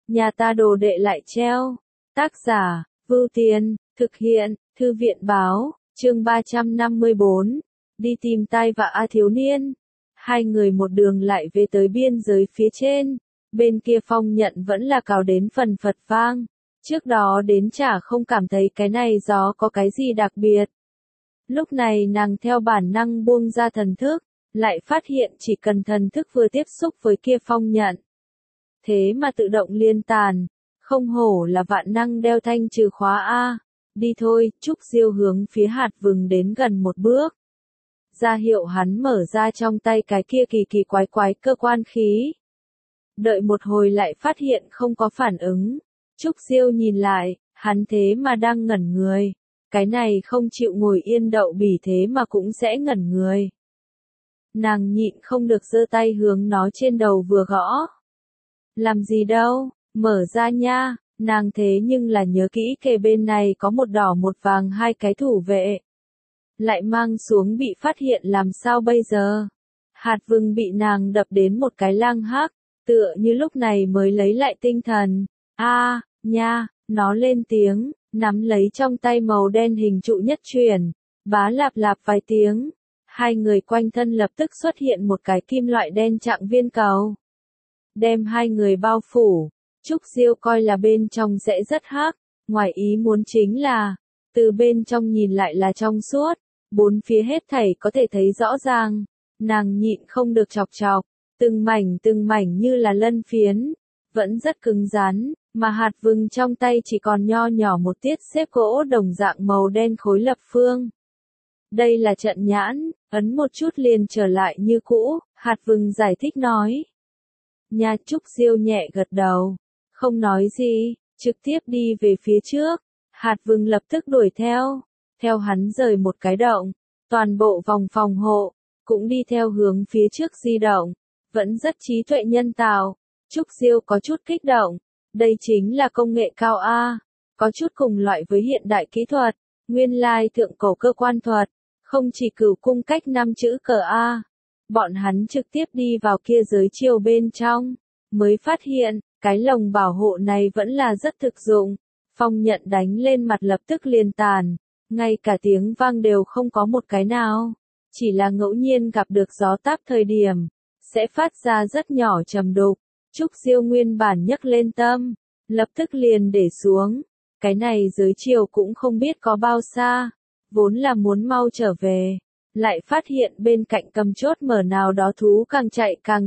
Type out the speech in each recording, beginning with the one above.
nhà ta đồ đệ lại treo. Tác giả, Vưu Tiên, thực hiện, Thư viện báo, chương 354, đi tìm tai vạ A thiếu niên. Hai người một đường lại về tới biên giới phía trên, bên kia Phong Nhận vẫn là cào đến phần phật vang. Trước đó đến chả không cảm thấy cái này gió có cái gì đặc biệt. Lúc này nàng theo bản năng buông ra thần thức, lại phát hiện chỉ cần thần thức vừa tiếp xúc với kia Phong Nhận. Thế mà tự động liên tàn, không hổ là vạn năng đeo thanh trừ khóa A. Đi thôi, Trúc Diêu hướng phía hạt vừng đến gần một bước. Ra hiệu hắn mở ra trong tay cái kia kỳ kỳ quái quái cơ quan khí. Đợi một hồi lại phát hiện không có phản ứng. Trúc Diêu nhìn lại, hắn thế mà đang ngẩn người. Cái này không chịu ngồi yên đậu bỉ thế mà cũng sẽ ngẩn người. Nàng nhịn không được giơ tay hướng nó trên đầu vừa gõ. Làm gì đâu, mở ra nha, nàng thế nhưng là nhớ kỹ kề bên này có một đỏ một vàng hai cái thủ vệ. Lại mang xuống bị phát hiện làm sao bây giờ? Hạt vừng bị nàng đập đến một cái lang hắc, tựa như lúc này mới lấy lại tinh thần. Nha, nó lên tiếng, nắm lấy trong tay màu đen hình trụ nhất truyền, bá lạp lạp vài tiếng. Hai người quanh thân lập tức xuất hiện một cái kim loại đen trạng viên cầu. Đem hai người bao phủ, Trúc Diêu coi là bên trong sẽ rất hắc, ngoài ý muốn chính là, từ bên trong nhìn lại là trong suốt, bốn phía hết thảy có thể thấy rõ ràng, nàng nhịn không được chọc chọc, từng mảnh như là lân phiến, vẫn rất cứng rắn, mà hạt vừng trong tay chỉ còn nho nhỏ một tiết xếp gỗ đồng dạng màu đen khối lập phương. Đây là trận nhãn, ấn một chút liền trở lại như cũ, hạt vừng giải thích nói. Nhà Trúc Diêu nhẹ gật đầu, không nói gì, trực tiếp đi về phía trước, hạt vừng lập tức đuổi theo hắn rời một cái động, toàn bộ vòng phòng hộ, cũng đi theo hướng phía trước di động, vẫn rất trí tuệ nhân tạo. Trúc Diêu có chút kích động, đây chính là công nghệ cao A, có chút cùng loại với hiện đại kỹ thuật, nguyên lai thượng cổ cơ quan thuật, không chỉ cửu cung cách 5 chữ cờ A. Bọn hắn trực tiếp đi vào kia giới chiều bên trong, mới phát hiện, cái lồng bảo hộ này vẫn là rất thực dụng. Phong Nhận đánh lên mặt lập tức liền tàn, ngay cả tiếng vang đều không có một cái nào, chỉ là ngẫu nhiên gặp được gió táp thời điểm, sẽ phát ra rất nhỏ trầm đục. Trúc Diêu nguyên bản nhấc lên tâm, lập tức liền để xuống, cái này giới chiều cũng không biết có bao xa, vốn là muốn mau trở về. Lại phát hiện bên cạnh cầm chốt mở nào đó thú càng chạy càng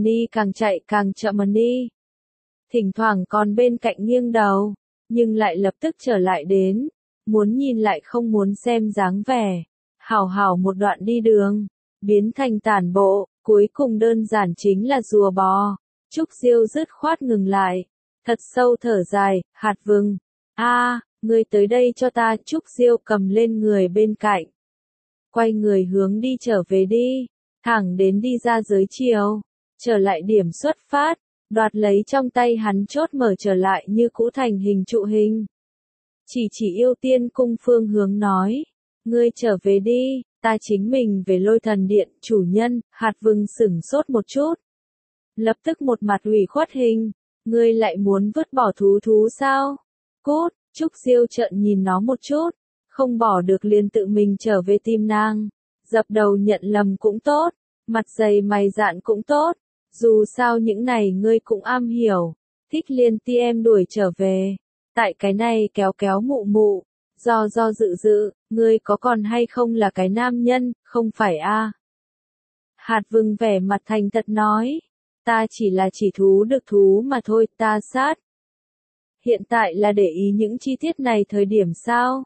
chậm đi. Thỉnh thoảng còn bên cạnh nghiêng đầu, nhưng lại lập tức trở lại đến, muốn nhìn lại không muốn xem dáng vẻ. Hảo một đoạn đi đường, biến thành tản bộ, cuối cùng đơn giản chính là rùa bò. Trúc Diêu dứt khoát ngừng lại, thật sâu thở dài, hạt vừng. Ngươi tới đây cho ta. Trúc Diêu cầm lên người bên cạnh. Quay người hướng đi trở về đi, thẳng đến đi ra giới chiều, trở lại điểm xuất phát, đoạt lấy trong tay hắn chốt mở trở lại như cũ thành hình trụ hình. Chỉ yêu tiên cung phương hướng nói, ngươi trở về đi, ta chính mình về Lôi Thần Điện. Chủ nhân. Hạt vừng sửng sốt một chút, lập tức một mặt ủy khuất hình, ngươi lại muốn vứt bỏ thú sao? Cút. Trúc Diêu trợn nhìn nó một chút, không bỏ được liền tự mình trở về tìm nàng, dập đầu nhận lầm cũng tốt, mặt dày mày dạn cũng tốt, dù sao những này ngươi cũng am hiểu, thích liền ti em đuổi trở về, tại cái này kéo mụ, do dự, ngươi có còn hay không là cái nam nhân, không phải a? Hạt vừng vẻ mặt thành thật nói, ta chỉ là chỉ thú được thú mà thôi, ta sát. Hiện tại là để ý những chi tiết này thời điểm sao?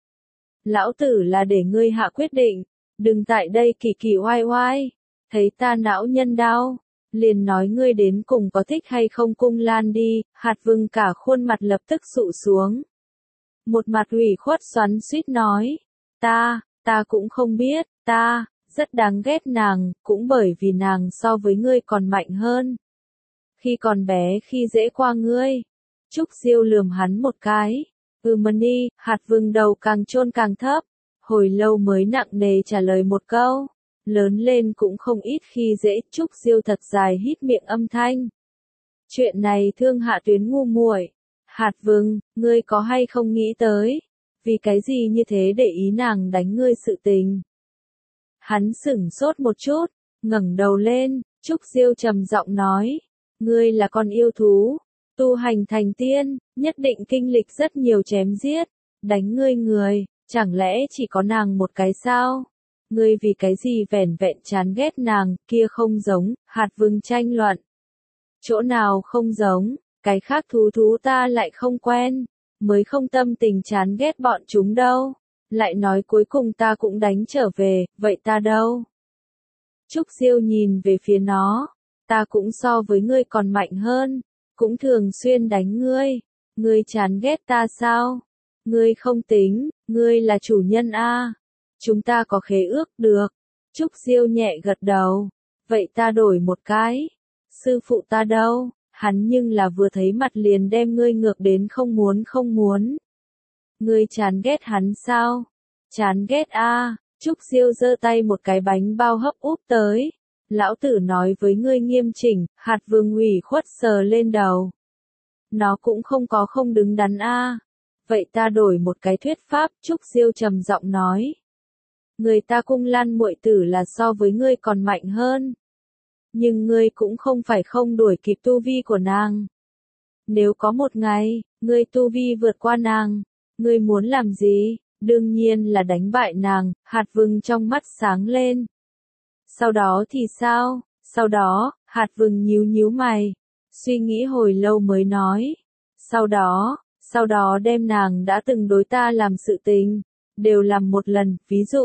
Lão tử là để ngươi hạ quyết định, đừng tại đây kỳ kỳ oai, thấy ta não nhân đau, liền nói ngươi đến cùng có thích hay không cung lan đi. Hạt vừng cả khuôn mặt lập tức sụ xuống. Một mặt ủy khuất xoắn xuýt nói, ta cũng không biết, ta rất đáng ghét nàng, cũng bởi vì nàng so với ngươi còn mạnh hơn. Khi còn bé khi dễ qua ngươi. Trúc Diêu lườm hắn một cái. Mani. Hạt vừng đầu càng chôn càng thấp, hồi lâu mới nặng nề trả lời một câu. Lớn lên cũng không ít khi dễ. Trúc Diêu thật dài hít miệng âm thanh. Chuyện này thương Hạ Tuyến ngu muội. Hạt Vừng, ngươi có hay không nghĩ tới, vì cái gì như thế để ý nàng đánh ngươi sự tình. Hắn sửng sốt một chút, ngẩng đầu lên, Trúc Diêu trầm giọng nói, ngươi là con yêu thú, tu hành thành tiên, nhất định kinh lịch rất nhiều chém giết, đánh ngươi người, chẳng lẽ chỉ có nàng một cái sao? Ngươi vì cái gì vẻn vẹn chán ghét nàng, kia không giống, Hạt Vừng tranh luận. Chỗ nào không giống, cái khác thú ta lại không quen, mới không tâm tình chán ghét bọn chúng đâu. Lại nói cuối cùng ta cũng đánh trở về, vậy ta đâu? Trúc Diêu nhìn về phía nó, ta cũng so với ngươi còn mạnh hơn, cũng thường xuyên đánh ngươi, ngươi chán ghét ta sao? Ngươi không tính, ngươi là chủ nhân a. Chúng ta có khế ước được. Trúc Diêu nhẹ gật đầu, vậy ta đổi một cái. Sư phụ ta đâu, hắn nhưng là vừa thấy mặt liền đem ngươi ngược đến không muốn. Ngươi chán ghét hắn sao? Chán ghét a. Trúc Diêu giơ tay một cái bánh bao hấp úp tới. Lão tử nói với ngươi nghiêm chỉnh, Hạt Vừng ủy khuất sờ lên đầu. Nó cũng không có không đứng đắn a. Vậy ta đổi một cái thuyết pháp, Trúc Diêu trầm giọng nói. Người ta Cung Lan muội tử là so với ngươi còn mạnh hơn. Nhưng ngươi cũng không phải không đuổi kịp tu vi của nàng. Nếu có một ngày, ngươi tu vi vượt qua nàng, ngươi muốn làm gì? Đương nhiên là đánh bại nàng. Hạt Vừng trong mắt sáng lên. Sau đó thì sao? Sau đó, Hạt Vừng nhíu mày, suy nghĩ hồi lâu mới nói. Sau đó đem nàng đã từng đối ta làm sự tình, đều làm một lần,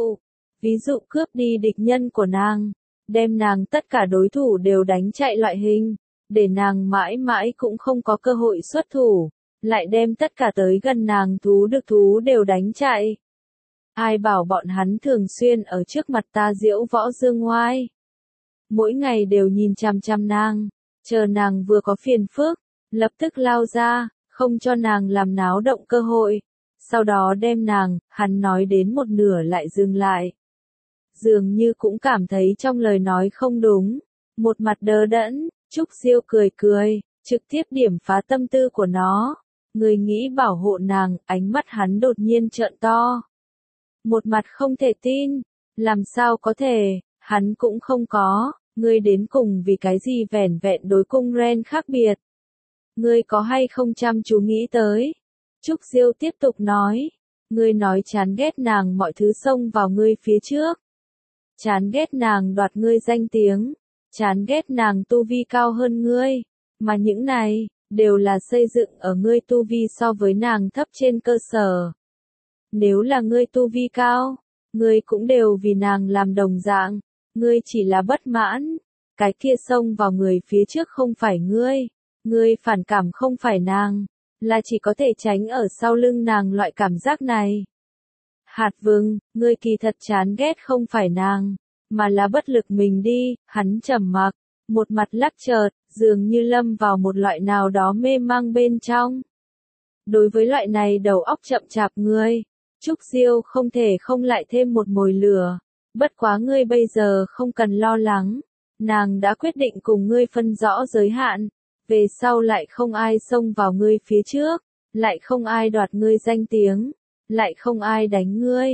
ví dụ cướp đi địch nhân của nàng, đem nàng tất cả đối thủ đều đánh chạy loại hình, để nàng mãi mãi cũng không có cơ hội xuất thủ, lại đem tất cả tới gần nàng thú đều đánh chạy. Ai bảo bọn hắn thường xuyên ở trước mặt ta diễu võ dương ngoai. Mỗi ngày đều nhìn chằm chằm nàng, chờ nàng vừa có phiền phức, lập tức lao ra, không cho nàng làm náo động cơ hội. Sau đó đem nàng, hắn nói đến một nửa lại dừng lại. Dường như cũng cảm thấy trong lời nói không đúng. Một mặt đờ đẫn, Trúc Diêu cười, trực tiếp điểm phá tâm tư của nó. Người nghĩ bảo hộ nàng, ánh mắt hắn đột nhiên trợn to. Một mặt không thể tin, làm sao có thể, hắn cũng không có, ngươi đến cùng vì cái gì vẻn vẹn đối Cung Ren khác biệt. Ngươi có hay không chăm chú nghĩ tới? Trúc Diêu tiếp tục nói, ngươi nói chán ghét nàng mọi thứ xông vào ngươi phía trước. Chán ghét nàng đoạt ngươi danh tiếng, chán ghét nàng tu vi cao hơn ngươi, mà những này, đều là xây dựng ở ngươi tu vi so với nàng thấp trên cơ sở. Nếu là ngươi tu vi cao, ngươi cũng đều vì nàng làm đồng dạng, ngươi chỉ là bất mãn, cái kia xông vào người phía trước không phải ngươi phản cảm không phải nàng, là chỉ có thể tránh ở sau lưng nàng loại cảm giác này. Hạt Vừng, ngươi kỳ thật chán ghét không phải nàng, mà là bất lực mình đi. Hắn trầm mặc, một mặt lắc chợt, dường như lâm vào một loại nào đó mê mang bên trong. Đối với loại này đầu óc chậm chạp ngươi, Trúc Diêu không thể không lại thêm một mồi lửa. Bất quá ngươi bây giờ không cần lo lắng, nàng đã quyết định cùng ngươi phân rõ giới hạn, về sau lại không ai xông vào ngươi phía trước, lại không ai đoạt ngươi danh tiếng, lại không ai đánh ngươi.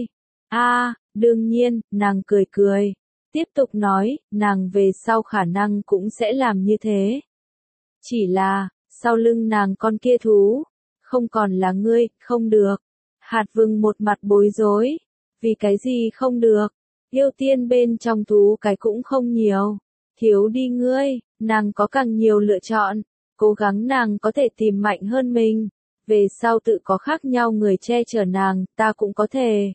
Đương nhiên, nàng cười, tiếp tục nói, nàng về sau khả năng cũng sẽ làm như thế. Chỉ là, sau lưng nàng con kia thú, không còn là ngươi, không được. Hạt Vừng một mặt bối rối, vì cái gì không được, yêu tiên bên trong thú cái cũng không nhiều, thiếu đi ngươi, nàng có càng nhiều lựa chọn, cố gắng nàng có thể tìm mạnh hơn mình, về sau tự có khác nhau người che chở nàng, ta cũng có thể.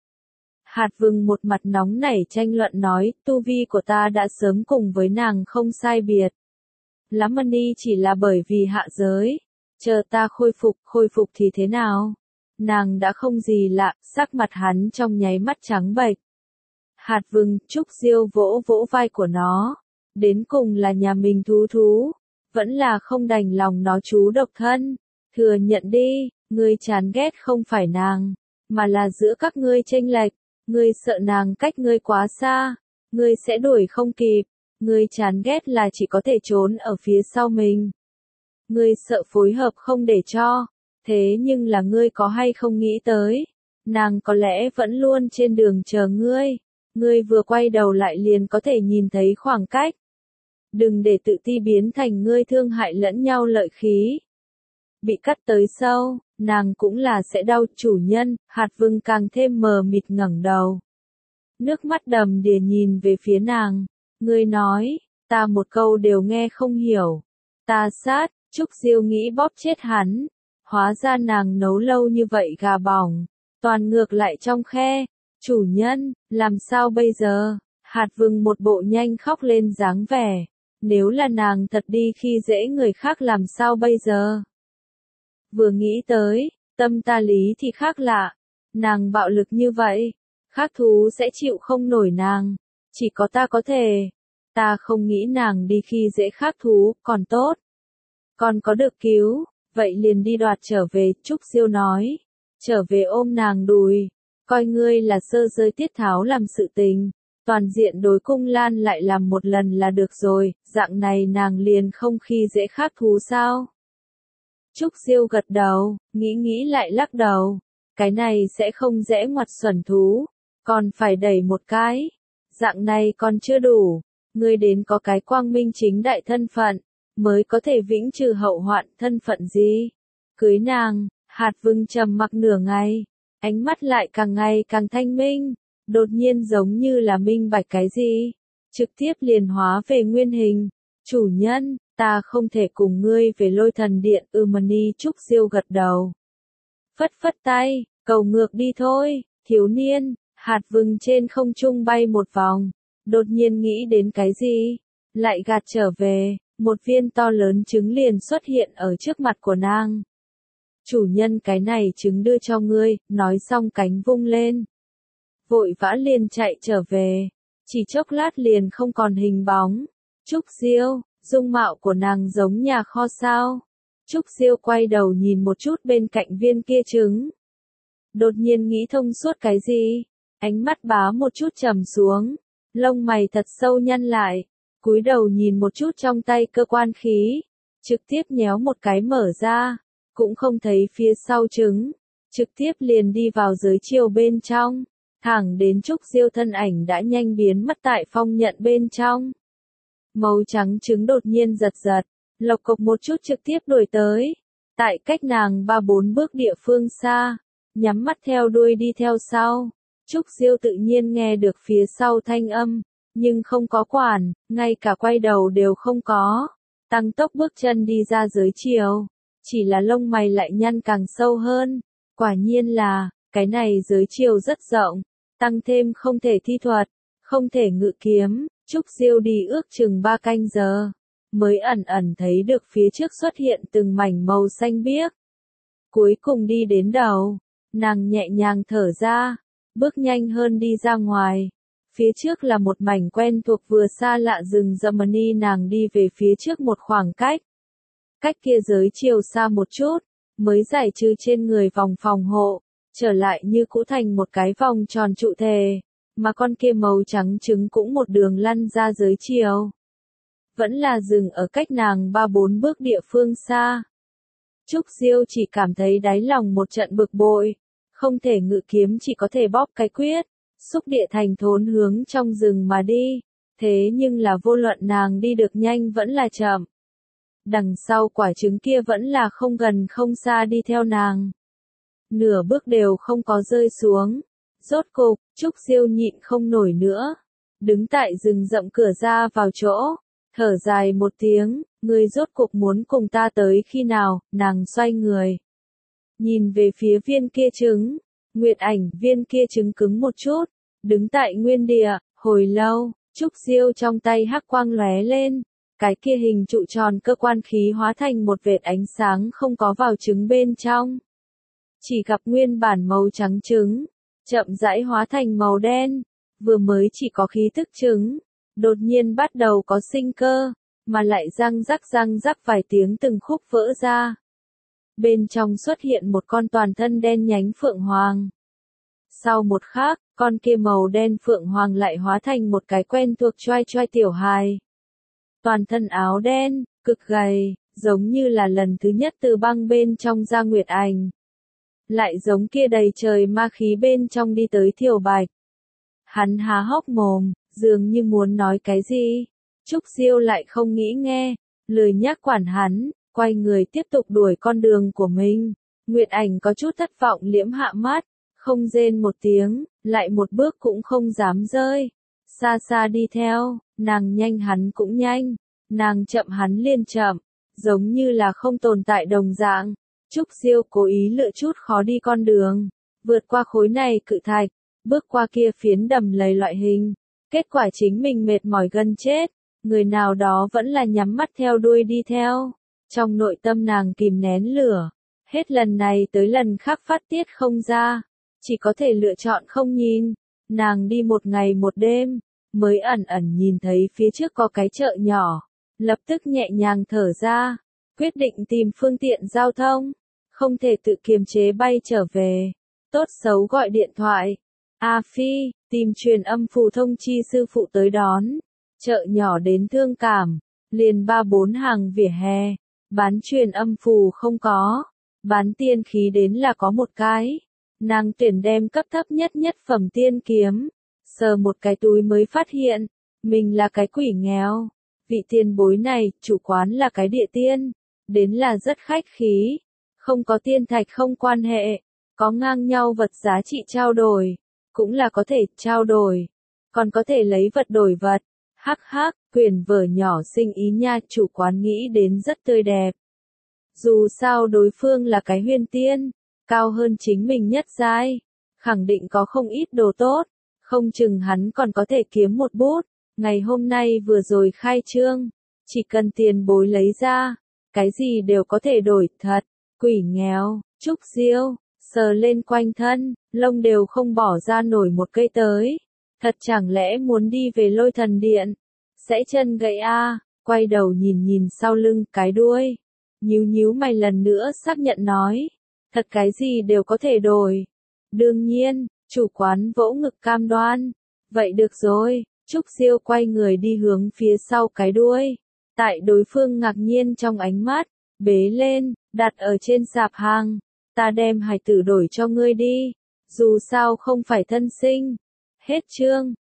Hạt Vừng một mặt nóng nảy tranh luận nói, tu vi của ta đã sớm cùng với nàng không sai biệt. Lắm Mani chỉ là bởi vì hạ giới, chờ ta khôi phục thì thế nào? Nàng đã không gì lạ, sắc mặt hắn trong nháy mắt trắng bệch. Hạt Vừng, Trúc Diêu vỗ vai của nó, đến cùng là nhà mình thú, vẫn là không đành lòng nó chú độc thân, thừa nhận đi, ngươi chán ghét không phải nàng, mà là giữa các ngươi chênh lệch, ngươi sợ nàng cách ngươi quá xa, ngươi sẽ đuổi không kịp, ngươi chán ghét là chỉ có thể trốn ở phía sau mình. ngươi sợ phối hợp không để cho, thế nhưng là ngươi có hay không nghĩ tới, nàng có lẽ vẫn luôn trên đường chờ ngươi vừa quay đầu lại liền có thể nhìn thấy khoảng cách. Đừng để tự ti biến thành ngươi thương hại lẫn nhau lợi khí. Bị cắt tới sâu, nàng cũng là sẽ đau. Chủ nhân, Hạt Vương càng thêm mờ mịt ngẩng đầu. Nước mắt đầm đìa nhìn về phía nàng. Ngươi nói, ta một câu đều nghe không hiểu. Ta sát, Trúc Diêu nghĩ bóp chết hắn. Hóa ra nàng nấu lâu như vậy gà bỏng, toàn ngược lại trong khe. Chủ nhân, làm sao bây giờ? Hạt Vương một bộ nhanh khóc lên dáng vẻ. Nếu là nàng thật đi khi dễ người khác làm sao bây giờ? Vừa nghĩ tới, tâm ta lý thì khác lạ. Nàng bạo lực như vậy, khác thú sẽ chịu không nổi nàng. Chỉ có ta có thể. Ta không nghĩ nàng đi khi dễ khác thú, còn tốt. Còn có được cứu, vậy liền đi đoạt trở về, Trúc Diêu nói. Trở về ôm nàng đùi, coi ngươi là sơ rơi tiết tháo làm sự tình. Toàn diện đối cung lan lại làm một lần là được rồi, dạng này nàng liền không khi dễ khác thú sao. Trúc Diêu gật đầu, nghĩ lại lắc đầu. Cái này sẽ không dễ ngoặt xuẩn thú, còn phải đẩy một cái. Dạng này còn chưa đủ, ngươi đến có cái quang minh chính đại thân phận, mới có thể vĩnh trừ hậu hoạn. Thân phận gì? Cưới nàng. Hạt Vương trầm mặc nửa ngày, ánh mắt lại càng ngày càng thanh minh, đột nhiên giống như là minh bạch cái gì, trực tiếp liền hóa về nguyên hình. Chủ nhân, ta không thể cùng ngươi về Lôi Thần Điện. Mani. Trúc Diêu gật đầu, phất phất tay, cầu ngược đi thôi. Thiếu niên. Hạt Vương trên không trung bay một vòng, đột nhiên nghĩ đến cái gì, lại gạt trở về, một viên to lớn trứng liền xuất hiện ở trước mặt của nàng. Chủ nhân, cái này trứng đưa cho ngươi. Nói xong cánh vung lên, vội vã liền chạy trở về, chỉ chốc lát liền không còn hình bóng. Trúc Diêu, dung mạo của nàng giống nhà kho sao? Trúc Diêu quay đầu nhìn một chút bên cạnh viên kia trứng, đột nhiên nghĩ thông suốt cái gì, ánh mắt bá một chút trầm xuống, lông mày thật sâu nhăn lại, cúi đầu nhìn một chút trong tay cơ quan khí, trực tiếp nhéo một cái mở ra, cũng không thấy phía sau trứng, trực tiếp liền đi vào giới chiều bên trong, thẳng đến Trúc Diêu thân ảnh đã nhanh biến mất tại phong nhận bên trong. Màu trắng trứng đột nhiên giật giật, lộc cộc một chút trực tiếp đuổi tới, tại cách nàng 3-4 bước địa phương xa, nhắm mắt theo đuôi đi theo sau. Trúc Diêu tự nhiên nghe được phía sau thanh âm, nhưng không có quản, ngay cả quay đầu đều không có, tăng tốc bước chân đi ra giới chiều, chỉ là lông mày lại nhăn càng sâu hơn. Quả nhiên là, cái này giới chiều rất rộng, tăng thêm không thể thi thuật, không thể ngự kiếm. Trúc Diêu đi ước chừng 3 canh giờ, mới ẩn ẩn thấy được phía trước xuất hiện từng mảnh màu xanh biếc. Cuối cùng đi đến đầu, nàng nhẹ nhàng thở ra, bước nhanh hơn đi ra ngoài. Phía trước là một mảnh quen thuộc vừa xa lạ rừng rậm. Nàng đi về phía trước một khoảng cách. Cách kia giới chiều xa một chút, mới giải trừ trên người vòng phòng hộ, trở lại như cũ thành một cái vòng tròn trụ thể, mà con kia màu trắng trứng cũng một đường lăn ra giới chiều. Vẫn là dừng ở cách nàng 3-4 bước địa phương xa. Trúc Diêu chỉ cảm thấy đáy lòng một trận bực bội, không thể ngự kiếm chỉ có thể bóp cái quyết, xúc địa thành thốn hướng trong rừng mà đi, thế nhưng là vô luận nàng đi được nhanh vẫn là chậm. Đằng sau quả trứng kia vẫn là không gần không xa đi theo nàng. Nửa bước đều không có rơi xuống. Rốt cục, Trúc Diêu nhịn không nổi nữa. Đứng tại rừng rậm cửa ra vào chỗ, thở dài một tiếng, ngươi rốt cục muốn cùng ta tới khi nào? Nàng xoay người, nhìn về phía viên kia trứng. Nguyệt Ảnh, viên kia trứng cứng một chút, đứng tại nguyên địa, hồi lâu. Trúc Diêu trong tay hắc quang lóe lên, cái kia hình trụ tròn cơ quan khí hóa thành một vệt ánh sáng không có vào trứng bên trong. Chỉ gặp nguyên bản màu trắng trứng, chậm rãi hóa thành màu đen, vừa mới chỉ có khí tức trứng, đột nhiên bắt đầu có sinh cơ, mà lại răng rắc vài tiếng từng khúc vỡ ra. Bên trong xuất hiện một con toàn thân đen nhánh phượng hoàng. Sau một khắc, con kia màu đen phượng hoàng lại hóa thành một cái quen thuộc choai choai tiểu hài. Toàn thân áo đen, cực gầy, giống như là lần thứ nhất từ băng bên trong ra Nguyệt Ảnh. Lại giống kia đầy trời ma khí bên trong đi tới Thiều Bạch. Hắn há hốc mồm, dường như muốn nói cái gì. Trúc Diêu lại không nghĩ nghe, lười nhác quản hắn, quay người tiếp tục đuổi con đường của mình. Nguyệt Ảnh có chút thất vọng liễm hạ mắt, không rên một tiếng, lại một bước cũng không dám rơi. Xa xa đi theo, nàng nhanh hắn cũng nhanh, nàng chậm hắn liền chậm, giống như là không tồn tại đồng dạng. Trúc Diêu cố ý lựa chút khó đi con đường, vượt qua khối này cự thạch, bước qua kia phiến đầm lầy loại hình. Kết quả chính mình mệt mỏi gần chết, người nào đó vẫn là nhắm mắt theo đuôi đi theo. Trong nội tâm nàng kìm nén lửa, hết lần này tới lần khác phát tiết không ra, chỉ có thể lựa chọn không nhìn. Nàng đi một ngày một đêm, mới ẩn ẩn nhìn thấy phía trước có cái chợ nhỏ, lập tức nhẹ nhàng thở ra, quyết định tìm phương tiện giao thông, không thể tự kiềm chế bay trở về, tốt xấu gọi điện thoại. A Phi, tìm truyền âm phù thông chi sư phụ tới đón. Chợ nhỏ đến thương cảm, liền 3-4 hàng vỉa hè, bán truyền âm phù không có, bán tiên khí đến là có một cái. Nàng tuyển đem cấp thấp nhất phẩm tiên kiếm, sờ một cái túi mới phát hiện, mình là cái quỷ nghèo. Vị tiền bối này, chủ quán là cái địa tiên, đến là rất khách khí, không có tiên thạch không quan hệ, có ngang nhau vật giá trị trao đổi, cũng là có thể trao đổi, còn có thể lấy vật đổi vật. Hắc hắc, quyển vở nhỏ sinh ý nha, chủ quán nghĩ đến rất tươi đẹp. Dù sao đối phương là cái huyền tiên, cao hơn chính mình nhất giai, khẳng định có không ít đồ tốt, không chừng hắn còn có thể kiếm một bút. Ngày hôm nay vừa rồi khai trương, chỉ cần tiền bối lấy ra, cái gì đều có thể đổi, thật, quỷ nghèo. Trúc Diêu, sờ lên quanh thân, lông đều không bỏ ra nổi một cây tới. Thật chẳng lẽ muốn đi về Lôi Thần Điện, sẽ chân gãy a? Quay đầu nhìn nhìn sau lưng cái đuôi, nhíu mày lần nữa xác nhận nói, thật cái gì đều có thể đổi. Đương nhiên, chủ quán vỗ ngực cam đoan, vậy được rồi. Trúc Diêu quay người đi hướng phía sau cái đuôi, tại đối phương ngạc nhiên trong ánh mắt, bế lên, đặt ở trên sạp hàng, ta đem hài tử đổi cho ngươi đi, dù sao không phải thân sinh. Hết chương.